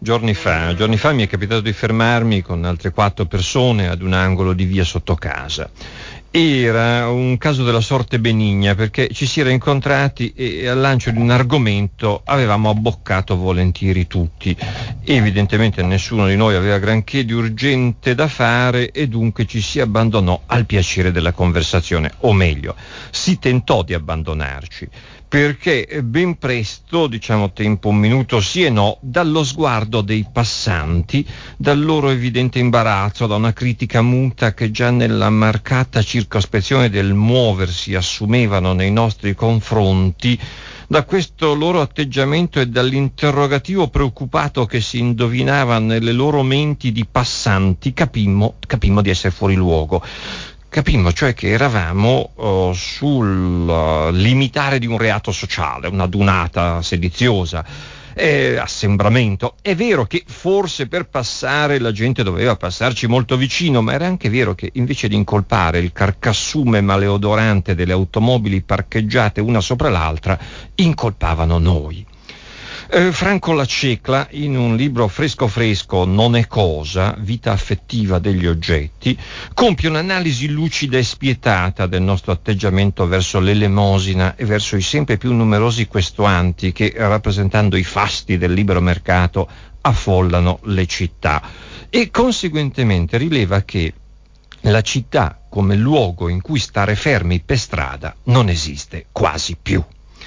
Giorni fa mi è capitato di fermarmi con altre 4 persone ad un angolo di via sotto casa. Era un caso della sorte benigna, perché ci si era incontrati e al lancio di un argomento avevamo abboccato volentieri tutti. Evidentemente nessuno di noi aveva granché di urgente da fare e dunque ci si abbandonò al piacere della conversazione, o meglio, si tentò di abbandonarci. Perché ben presto, diciamo tempo un minuto sì e no, dallo sguardo dei passanti, dal loro evidente imbarazzo, da una critica muta che già nella marcata circospezione del muoversi assumevano nei nostri confronti, da questo loro atteggiamento e dall'interrogativo preoccupato che si indovinava nelle loro menti di passanti, capimmo di essere fuori luogo. Capimmo cioè che eravamo sul limitare di un reato sociale, una dunata sediziosa, assembramento. È vero che forse per passare la gente doveva passarci molto vicino, ma era anche vero che invece di incolpare il carcassume maleodorante delle automobili parcheggiate una sopra l'altra, incolpavano noi. Franco Lacecla, in un libro fresco Non è cosa, vita affettiva degli oggetti, compie un'analisi lucida e spietata del nostro atteggiamento verso l'elemosina e verso i sempre più numerosi questuanti che, rappresentando i fasti del libero mercato, affollano le città, e conseguentemente rileva che la città come luogo in cui stare fermi per strada non esiste quasi più.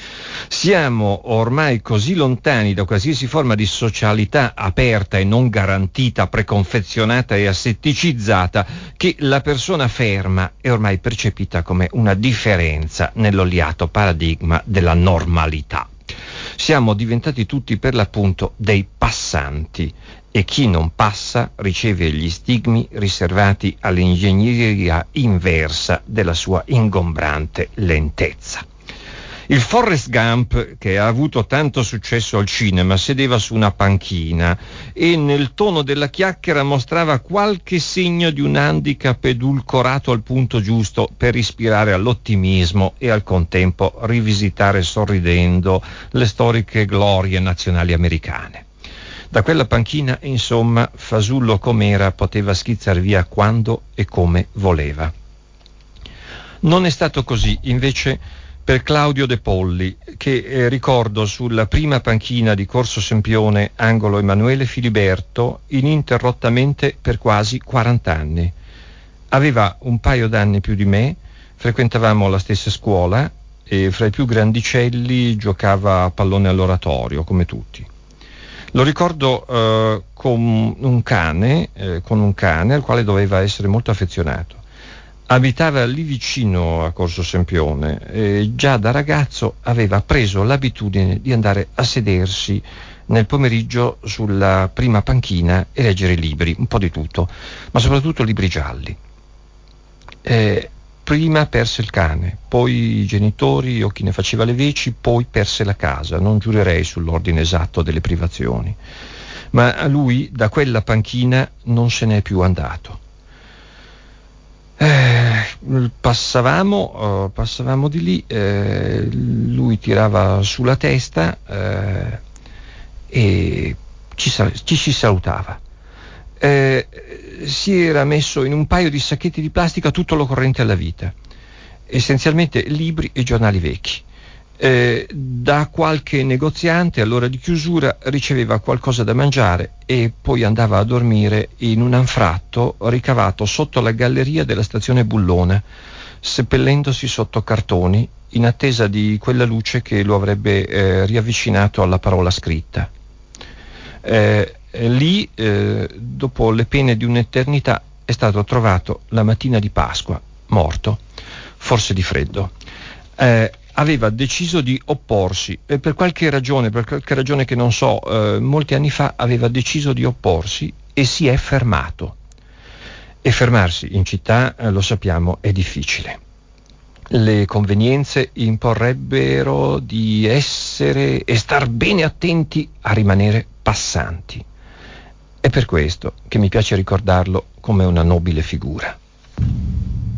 Siamo ormai così lontani da qualsiasi forma di socialità aperta e non garantita, preconfezionata e asseticizzata, che la persona ferma è ormai percepita come una differenza nell'oliato paradigma della normalità. Siamo diventati tutti per l'appunto dei passanti, e chi non passa riceve gli stigmi riservati all'ingegneria inversa della sua ingombrante lentezza. Il Forrest Gump, che ha avuto tanto successo al cinema, sedeva su una panchina e nel tono della chiacchiera mostrava qualche segno di un handicap edulcorato al punto giusto per ispirare all'ottimismo e al contempo rivisitare sorridendo le storiche glorie nazionali americane. Da quella panchina, insomma, fasullo com'era, poteva schizzar via quando e come voleva. Non è stato così, invece, per Claudio De Polli, che ricordo sulla prima panchina di Corso Sempione, angolo Emanuele Filiberto, ininterrottamente per quasi 40 anni. Aveva un paio d'anni più di me, frequentavamo la stessa scuola e fra i più grandicelli giocava a pallone all'oratorio, come tutti. Lo ricordo con un cane al quale doveva essere molto affezionato. Abitava lì vicino a Corso Sempione e già da ragazzo aveva preso l'abitudine di andare a sedersi nel pomeriggio sulla prima panchina e leggere libri, un po' di tutto, ma soprattutto libri gialli. Prima perse il cane, poi i genitori o chi ne faceva le veci, poi perse la casa. Non giurerei sull'ordine esatto delle privazioni, ma lui da quella panchina non se n'è più andato. Passavamo di lì, lui tirava sulla testa e ci si salutava. Si era messo in un paio di sacchetti di plastica tutto l'occorrente alla vita, essenzialmente libri e giornali vecchi. Da qualche negoziante all'ora di chiusura riceveva qualcosa da mangiare e poi andava a dormire in un anfratto ricavato sotto la galleria della stazione Bullona, seppellendosi sotto cartoni in attesa di quella luce che lo avrebbe riavvicinato alla parola scritta. Lì, dopo le pene di un'eternità, è stato trovato la mattina di Pasqua, morto, forse di freddo. Aveva deciso di opporsi, per qualche ragione che non so, molti anni fa aveva deciso di opporsi e si è fermato. E fermarsi in città, lo sappiamo, è difficile. Le convenienze imporrebbero di essere e star bene attenti a rimanere passanti. È per questo che mi piace ricordarlo come una nobile figura.